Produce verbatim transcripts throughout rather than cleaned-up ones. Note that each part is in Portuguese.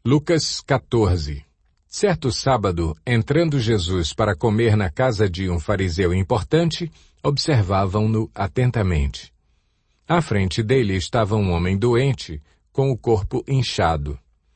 Lucas quatorze. Certo sábado, entrando Jesus para comer na casa de um fariseu importante, observavam-no atentamente. À frente dele estava um homem doente, com o corpo inchado.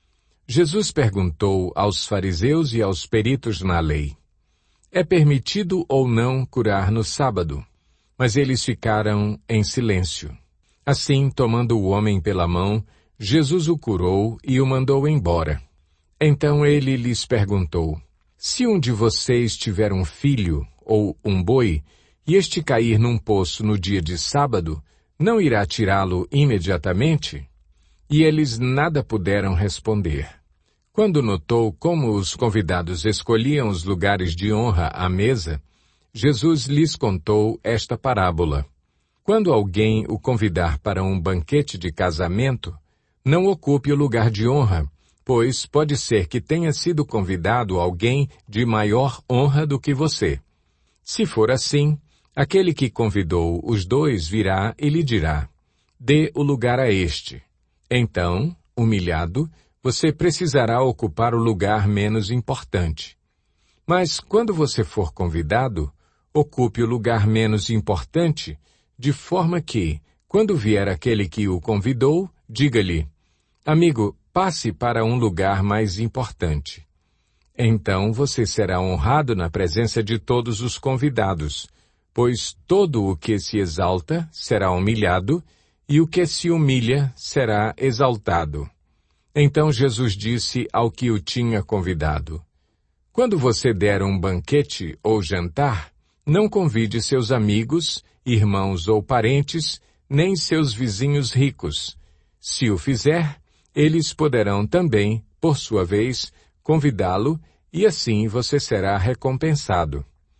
Jesus perguntou aos fariseus e aos peritos na lei: é permitido ou não curar no sábado? Mas eles ficaram em silêncio. Assim, tomando o homem pela mão, Jesus o curou e o mandou embora. Então ele lhes perguntou: se um de vocês tiver um filho ou um boi, e este cair num poço no dia de sábado, não irá tirá-lo imediatamente? E eles nada puderam responder. Quando notou como os convidados escolhiam os lugares de honra à mesa, Jesus lhes contou esta parábola. Quando alguém o convidar para um banquete de casamento, não ocupe o lugar de honra, pois pode ser que tenha sido convidado alguém de maior honra do que você. Se for assim, aquele que convidou os dois virá e lhe dirá: dê o lugar a este. Então, humilhado, você precisará ocupar o lugar menos importante. Mas quando você for convidado, ocupe o lugar menos importante, de forma que, quando vier aquele que o convidou, diga-lhe: amigo, passe para um lugar mais importante. Então você será honrado na presença de todos os convidados, pois todo o que se exalta será humilhado, e o que se humilha será exaltado. Então Jesus disse ao que o tinha convidado: quando você der um banquete ou jantar, não convide seus amigos, irmãos ou parentes, nem seus vizinhos ricos. Se o fizer, eles poderão também, por sua vez, convidá-lo, e assim você será recompensado.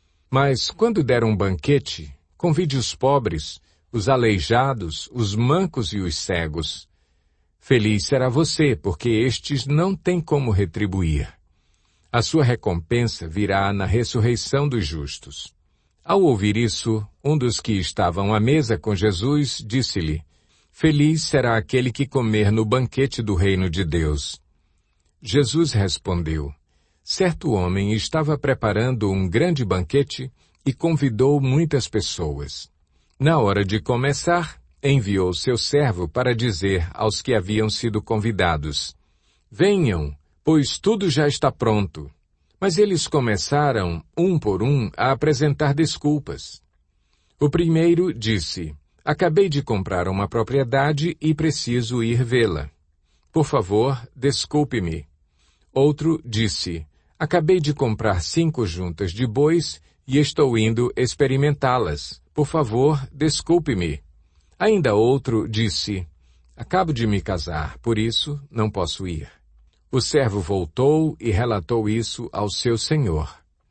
Mas quando der um banquete, convide os pobres, os aleijados, os mancos e os cegos. Feliz será você, porque estes não têm como retribuir. A sua recompensa virá na ressurreição dos justos. Ao ouvir isso, um dos que estavam à mesa com Jesus disse-lhe: feliz será aquele que comer no banquete do reino de Deus. Jesus respondeu: certo homem estava preparando um grande banquete e convidou muitas pessoas. Na hora de começar, enviou seu servo para dizer aos que haviam sido convidados: venham, pois tudo já está pronto. Mas eles começaram, um por um, a apresentar desculpas. O primeiro disse: acabei de comprar uma propriedade e preciso ir vê-la. Por favor, desculpe-me. Outro disse: acabei de comprar cinco juntas de bois e estou indo experimentá-las. Por favor, desculpe-me. Ainda outro disse: acabo de me casar, por isso não posso ir. O servo voltou e relatou isso ao seu senhor.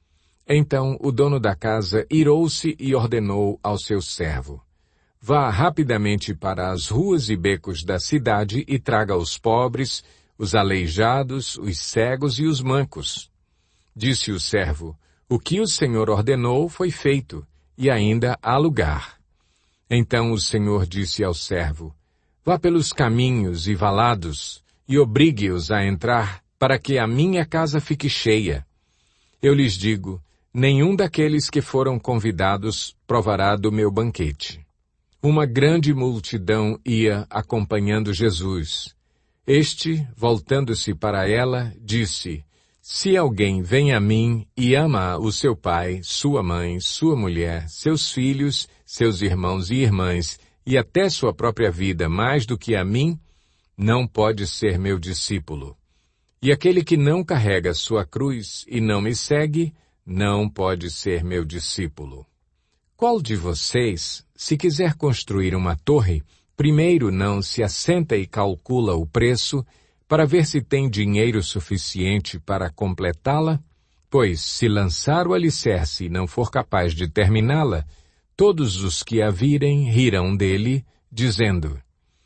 Então o dono da casa irou-se e ordenou ao seu servo: vá rapidamente para as ruas e becos da cidade e traga os pobres, os aleijados, os cegos e os mancos. Disse o servo: o que o Senhor ordenou foi feito, e ainda há lugar. Então o Senhor disse ao servo: vá pelos caminhos e valados, e obrigue-os a entrar, para que a minha casa fique cheia. Eu lhes digo, nenhum daqueles que foram convidados provará do meu banquete. Uma grande multidão ia acompanhando Jesus. Este, voltando-se para ela, disse: se alguém vem a mim e ama o seu pai, sua mãe, sua mulher, seus filhos, seus irmãos e irmãs, e até sua própria vida mais do que a mim, não pode ser meu discípulo. E aquele que não carrega sua cruz e não me segue, não pode ser meu discípulo. Qual de vocês, se quiser construir uma torre, primeiro não se assenta e calcula o preço, para ver se tem dinheiro suficiente para completá-la? Pois, se lançar o alicerce e não for capaz de terminá-la, todos os que a virem rirão dele, dizendo: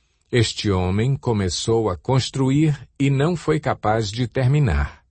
este homem começou a construir e não foi capaz de terminar.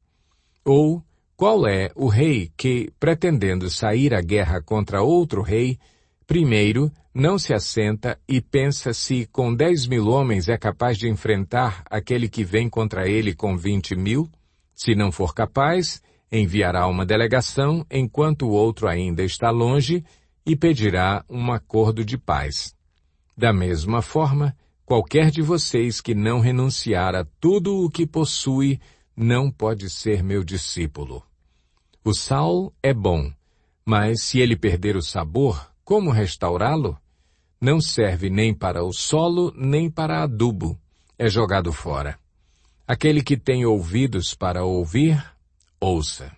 Ou, qual é o rei que, pretendendo sair à guerra contra outro rei, primeiro não se assenta e pensa se com dez mil homens é capaz de enfrentar aquele que vem contra ele com vinte mil? Se não for capaz, enviará uma delegação enquanto o outro ainda está longe e pedirá um acordo de paz. Da mesma forma, qualquer de vocês que não renunciar a tudo o que possui não pode ser meu discípulo. O sal é bom, mas se ele perder o sabor, como restaurá-lo? Não serve nem para o solo, nem para adubo. É jogado fora. Aquele que tem ouvidos para ouvir, ouça.